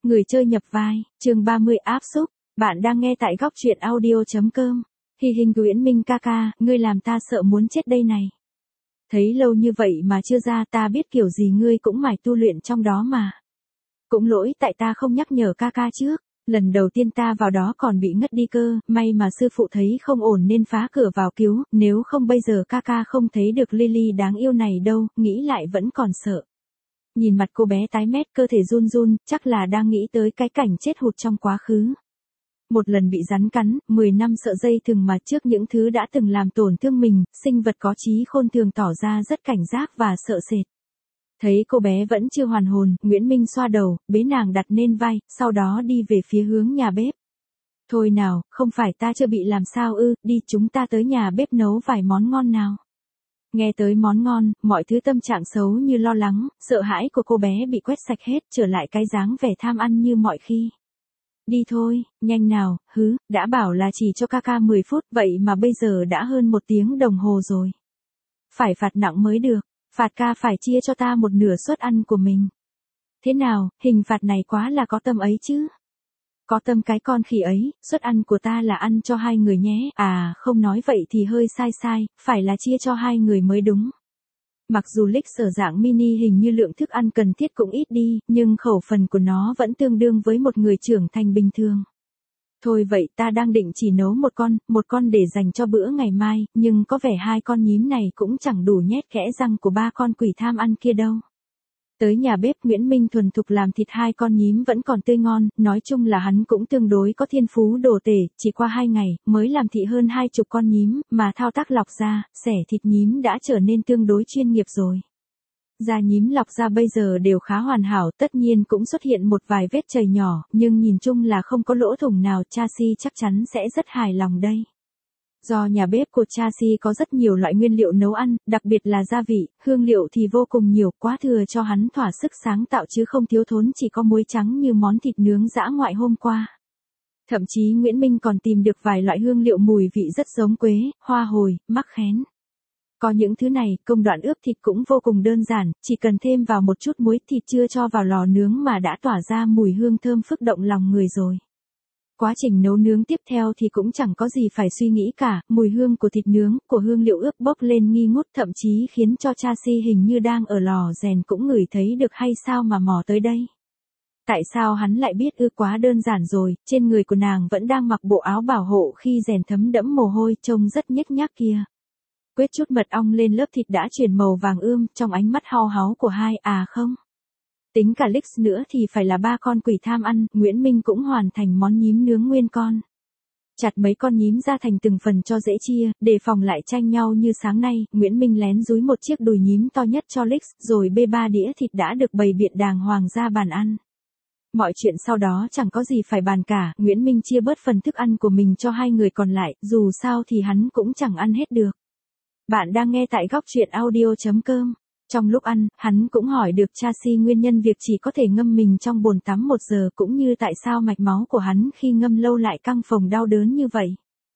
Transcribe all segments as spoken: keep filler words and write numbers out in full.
Người chơi nhập vai, chương ba mươi áp xúc, bạn đang nghe tại góc truyện audio.com. Hi hình Uyển Minh ca ca, ngươi làm ta sợ muốn chết đây này. Thấy lâu như vậy mà chưa ra, ta biết kiểu gì ngươi cũng mải tu luyện trong đó mà. Cũng lỗi tại ta không nhắc nhở ca ca trước, lần đầu tiên ta vào đó còn bị ngất đi cơ, may mà sư phụ thấy không ổn nên phá cửa vào cứu, nếu không bây giờ ca ca không thấy được Lily đáng yêu này đâu, nghĩ lại vẫn còn sợ. Nhìn mặt cô bé tái mét, cơ thể run run, chắc là đang nghĩ tới cái cảnh chết hụt trong quá khứ. Một lần bị rắn cắn, mười năm sợ dây thừng mà trước những thứ đã từng làm tổn thương mình, sinh vật có trí khôn thường tỏ ra rất cảnh giác và sợ sệt. Thấy cô bé vẫn chưa hoàn hồn, Nguyễn Minh xoa đầu, bế nàng đặt lên vai, sau đó đi về phía hướng nhà bếp. Thôi nào, không phải ta chưa bị làm sao ư, đi chúng ta tới nhà bếp nấu vài món ngon nào. Nghe tới món ngon, mọi thứ tâm trạng xấu như lo lắng, sợ hãi của cô bé bị quét sạch hết, trở lại cái dáng vẻ tham ăn như mọi khi. Đi thôi, nhanh nào, hứ, đã bảo là chỉ cho ca ca mười phút, vậy mà bây giờ đã hơn một tiếng đồng hồ rồi. Phải phạt nặng mới được, phạt ca phải chia cho ta một nửa suất ăn của mình. Thế nào, hình phạt này quá là có tâm ấy chứ. Có tâm cái con khỉ ấy, suất ăn của ta là ăn cho hai người nhé, à không nói vậy thì hơi sai sai, phải là chia cho hai người mới đúng. Mặc dù Lix ở dạng mini hình như lượng thức ăn cần thiết cũng ít đi, nhưng khẩu phần của nó vẫn tương đương với một người trưởng thành bình thường. Thôi vậy ta đang định chỉ nấu một con, một con để dành cho bữa ngày mai, nhưng có vẻ hai con nhím này cũng chẳng đủ nhét kẽ răng của ba con quỷ tham ăn kia đâu. Tới nhà bếp, Nguyễn Minh thuần thục làm thịt hai con nhím vẫn còn tươi ngon, nói chung là hắn cũng tương đối có thiên phú đồ tể, chỉ qua hai ngày, mới làm thịt hơn hai chục con nhím, mà thao tác lọc ra, xẻ thịt nhím đã trở nên tương đối chuyên nghiệp rồi. Da nhím lọc ra bây giờ đều khá hoàn hảo, tất nhiên cũng xuất hiện một vài vết chảy nhỏ, nhưng nhìn chung là không có lỗ thủng nào, Chasi chắc chắn sẽ rất hài lòng đây. Do nhà bếp của Chasi có rất nhiều loại nguyên liệu nấu ăn, đặc biệt là gia vị, hương liệu thì vô cùng nhiều, quá thừa cho hắn thỏa sức sáng tạo chứ không thiếu thốn, chỉ có muối trắng như món thịt nướng dã ngoại hôm qua. Thậm chí Nguyễn Minh còn tìm được vài loại hương liệu mùi vị rất giống quế, hoa hồi, mắc khén. Có những thứ này, công đoạn ướp thịt cũng vô cùng đơn giản, chỉ cần thêm vào một chút muối, thịt chưa cho vào lò nướng mà đã tỏa ra mùi hương thơm phức động lòng người rồi. Quá trình nấu nướng tiếp theo thì cũng chẳng có gì phải suy nghĩ cả, mùi hương của thịt nướng, của hương liệu ướp bốc lên nghi ngút, thậm chí khiến cho Chasi hình như đang ở lò rèn cũng ngửi thấy được hay sao mà mò tới đây. Tại sao hắn lại biết ư? Quá đơn giản rồi, trên người của nàng vẫn đang mặc bộ áo bảo hộ khi rèn thấm đẫm mồ hôi, trông rất nhếch nhác kia. Quét chút mật ong lên lớp thịt đã chuyển màu vàng ươm, trong ánh mắt hao háo của hai, à không. Tính cả Lix nữa thì phải là ba con quỷ tham ăn, Nguyễn Minh cũng hoàn thành món nhím nướng nguyên con. Chặt mấy con nhím ra thành từng phần cho dễ chia, để phòng lại tranh nhau như sáng nay, Nguyễn Minh lén dúi một chiếc đùi nhím to nhất cho Lix, rồi bê ba đĩa thịt đã được bày biện đàng hoàng ra bàn ăn. Mọi chuyện sau đó chẳng có gì phải bàn cả, Nguyễn Minh chia bớt phần thức ăn của mình cho hai người còn lại, dù sao thì hắn cũng chẳng ăn hết được. Bạn đang nghe tại góc truyện audio.com. Trong lúc ăn, hắn cũng hỏi được Chasi nguyên nhân việc chỉ có thể ngâm mình trong bồn tắm một giờ, cũng như tại sao mạch máu của hắn khi ngâm lâu lại căng phồng đau đớn như vậy.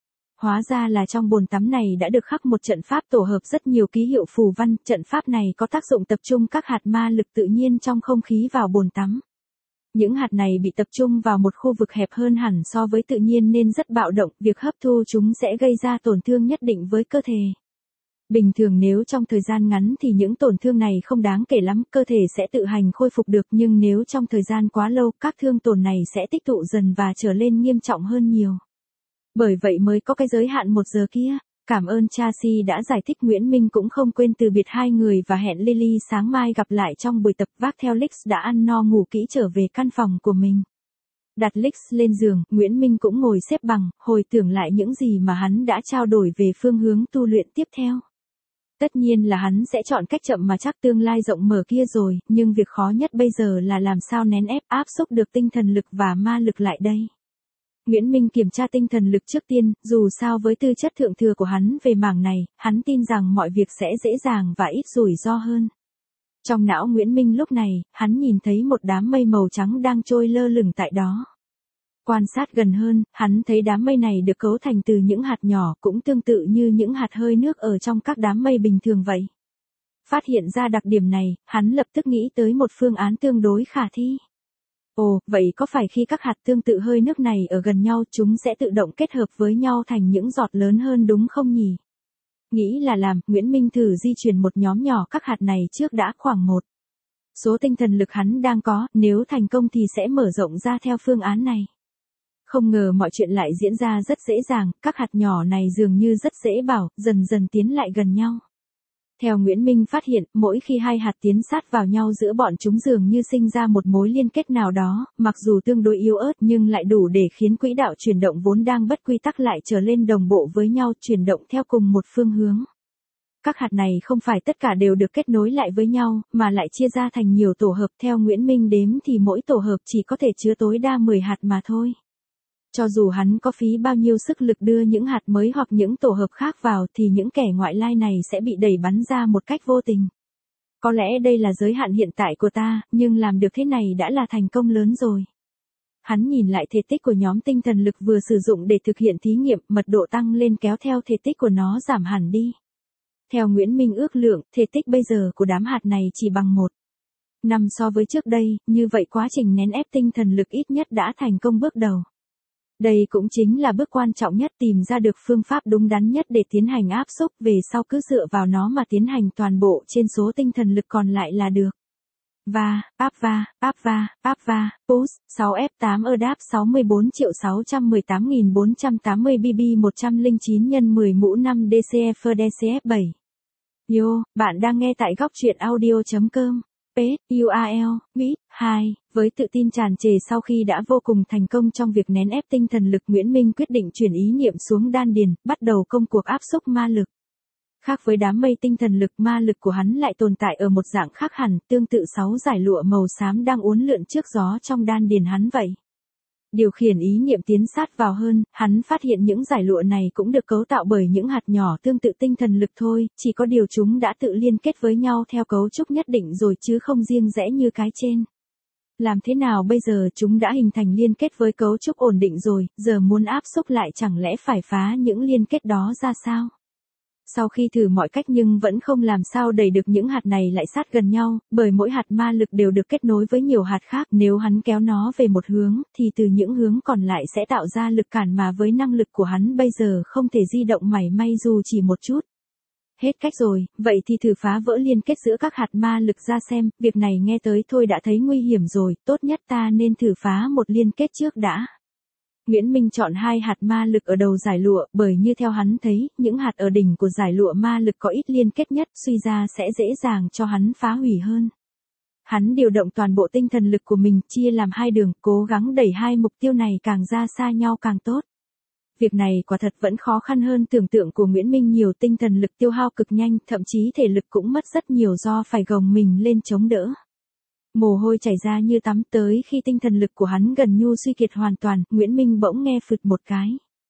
Hóa ra là trong bồn tắm này đã được khắc một trận pháp tổ hợp rất nhiều ký hiệu phù văn, trận pháp này có tác dụng tập trung các hạt ma lực tự nhiên trong không khí vào bồn tắm. Những hạt này bị tập trung vào một khu vực hẹp hơn hẳn so với tự nhiên nên rất bạo động, việc hấp thu chúng sẽ gây ra tổn thương nhất định với cơ thể. Bình thường nếu trong thời gian ngắn thì những tổn thương này không đáng kể lắm, cơ thể sẽ tự hành khôi phục được, nhưng nếu trong thời gian quá lâu, các thương tổn này sẽ tích tụ dần và trở lên nghiêm trọng hơn nhiều. Bởi vậy mới có cái giới hạn một giờ kia. Cảm ơn Chasi đã giải thích. Nguyễn Minh cũng không quên từ biệt hai người và hẹn Lily sáng mai gặp lại trong buổi tập. Vác theo Lix đã ăn no ngủ kỹ trở về căn phòng của mình. Đặt Lix lên giường, Nguyễn Minh cũng ngồi xếp bằng, hồi tưởng lại những gì mà hắn đã trao đổi về phương hướng tu luyện tiếp theo. Tất nhiên là hắn sẽ chọn cách chậm mà chắc tương lai rộng mở kia rồi, nhưng việc khó nhất bây giờ là làm sao nén ép áp xúc được tinh thần lực và ma lực lại đây. Nguyễn Minh kiểm tra tinh thần lực trước tiên, dù sao với tư chất thượng thừa của hắn về mảng này, hắn tin rằng mọi việc sẽ dễ dàng và ít rủi ro hơn. Trong não Nguyễn Minh lúc này, hắn nhìn thấy một đám mây màu trắng đang trôi lơ lửng tại đó. Quan sát gần hơn, hắn thấy đám mây này được cấu thành từ những hạt nhỏ, cũng tương tự như những hạt hơi nước ở trong các đám mây bình thường vậy. Phát hiện ra đặc điểm này, hắn lập tức nghĩ tới một phương án tương đối khả thi. Ồ, vậy có phải khi các hạt tương tự hơi nước này ở gần nhau chúng sẽ tự động kết hợp với nhau thành những giọt lớn hơn đúng không nhỉ? Nghĩ là làm, Nguyễn Minh thử di chuyển một nhóm nhỏ các hạt này trước đã khoảng một số tinh thần lực hắn đang có, nếu thành công thì sẽ mở rộng ra theo phương án này. Không ngờ mọi chuyện lại diễn ra rất dễ dàng, các hạt nhỏ này dường như rất dễ bảo, dần dần tiến lại gần nhau. Theo Nguyễn Minh phát hiện, mỗi khi hai hạt tiến sát vào nhau giữa bọn chúng dường như sinh ra một mối liên kết nào đó, mặc dù tương đối yếu ớt nhưng lại đủ để khiến quỹ đạo chuyển động vốn đang bất quy tắc lại trở lên đồng bộ với nhau, chuyển động theo cùng một phương hướng. Các hạt này không phải tất cả đều được kết nối lại với nhau, mà lại chia ra thành nhiều tổ hợp. Theo Nguyễn Minh đếm thì mỗi tổ hợp chỉ có thể chứa tối đa mười hạt mà thôi. Cho dù hắn có phí bao nhiêu sức lực đưa những hạt mới hoặc những tổ hợp khác vào thì những kẻ ngoại lai này sẽ bị đẩy bắn ra một cách vô tình. Có lẽ đây là giới hạn hiện tại của ta, nhưng làm được thế này đã là thành công lớn rồi. Hắn nhìn lại thể tích của nhóm tinh thần lực vừa sử dụng để thực hiện thí nghiệm, mật độ tăng lên kéo theo thể tích của nó giảm hẳn đi. Theo Nguyễn Minh ước lượng, thể tích bây giờ của đám hạt này chỉ bằng một năm so với trước đây, như vậy quá trình nén ép tinh thần lực ít nhất đã thành công bước đầu. Đây cũng chính là bước quan trọng nhất, tìm ra được phương pháp đúng đắn nhất để tiến hành áp xúc, về sau cứ dựa vào nó mà tiến hành toàn bộ trên số tinh thần lực còn lại là được. Va, áp va, áp va, áp va, push, sáu F tám ơ đáp sáu mươi bốn triệu sáu trăm mười tám nghìn bốn trăm tám mươi B B một trăm lẻ chín nhân mười mũ năm D C F D C F bảy. Yo, bạn đang nghe tại góc truyện audio.com. Page, u rờ lờ, Viết, hai. Với tự tin tràn trề sau khi đã vô cùng thành công trong việc nén ép tinh thần lực, Nguyễn Minh quyết định chuyển ý niệm xuống đan điền, bắt đầu công cuộc áp xúc ma lực. Khác với đám mây tinh thần lực, ma lực của hắn lại tồn tại ở một dạng khác hẳn, tương tự sáu dải lụa màu xám đang uốn lượn trước gió trong đan điền hắn vậy. Điều khiển ý niệm tiến sát vào hơn, hắn phát hiện những dải lụa này cũng được cấu tạo bởi những hạt nhỏ tương tự tinh thần lực thôi, chỉ có điều chúng đã tự liên kết với nhau theo cấu trúc nhất định rồi chứ không riêng rẽ như cái trên. Làm thế nào bây giờ, chúng đã hình thành liên kết với cấu trúc ổn định rồi, giờ muốn áp xúc lại chẳng lẽ phải phá những liên kết đó ra sao? Sau khi thử mọi cách nhưng vẫn không làm sao đẩy được những hạt này lại sát gần nhau, bởi mỗi hạt ma lực đều được kết nối với nhiều hạt khác, nếu hắn kéo nó về một hướng, thì từ những hướng còn lại sẽ tạo ra lực cản mà với năng lực của hắn bây giờ không thể di động mảy may dù chỉ một chút. Hết cách rồi, vậy thì thử phá vỡ liên kết giữa các hạt ma lực ra xem, việc này nghe tới thôi đã thấy nguy hiểm rồi, tốt nhất ta nên thử phá một liên kết trước đã. Nguyễn Minh chọn hai hạt ma lực ở đầu dải lụa, bởi như theo hắn thấy, những hạt ở đỉnh của dải lụa ma lực có ít liên kết nhất, suy ra sẽ dễ dàng cho hắn phá hủy hơn. Hắn điều động toàn bộ tinh thần lực của mình, chia làm hai đường, cố gắng đẩy hai mục tiêu này càng ra xa nhau càng tốt. Việc này quả thật vẫn khó khăn hơn tưởng tượng của Nguyễn Minh nhiều, tinh thần lực tiêu hao cực nhanh, thậm chí thể lực cũng mất rất nhiều do phải gồng mình lên chống đỡ. Mồ hôi chảy ra như tắm, tới khi tinh thần lực của hắn gần như suy kiệt hoàn toàn, Nguyễn Minh bỗng nghe phụt một cái.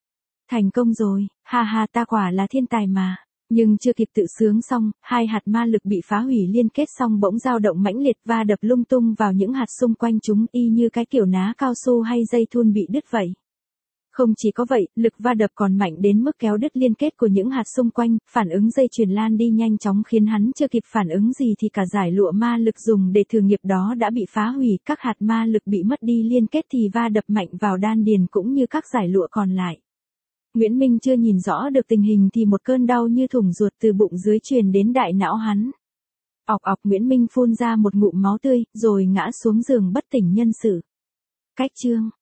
Thành công rồi, ha ha, ta quả là thiên tài mà. Nhưng chưa kịp tự sướng xong, hai hạt ma lực bị phá hủy liên kết xong bỗng dao động mãnh liệt va đập lung tung vào những hạt xung quanh chúng, y như cái kiểu ná cao su hay dây thun bị đứt vậy. Không chỉ có vậy, lực va đập còn mạnh đến mức kéo đứt liên kết của những hạt xung quanh, phản ứng dây chuyền lan đi nhanh chóng khiến hắn chưa kịp phản ứng gì thì cả dải lụa ma lực dùng để thử nghiệp đó đã bị phá hủy, các hạt ma lực bị mất đi liên kết thì va đập mạnh vào đan điền cũng như các dải lụa còn lại. Nguyễn Minh chưa nhìn rõ được tình hình thì một cơn đau như thủng ruột từ bụng dưới truyền đến đại não hắn. Ọc ọc, Nguyễn Minh phun ra một ngụm máu tươi, rồi ngã xuống giường bất tỉnh nhân sự. Cách chương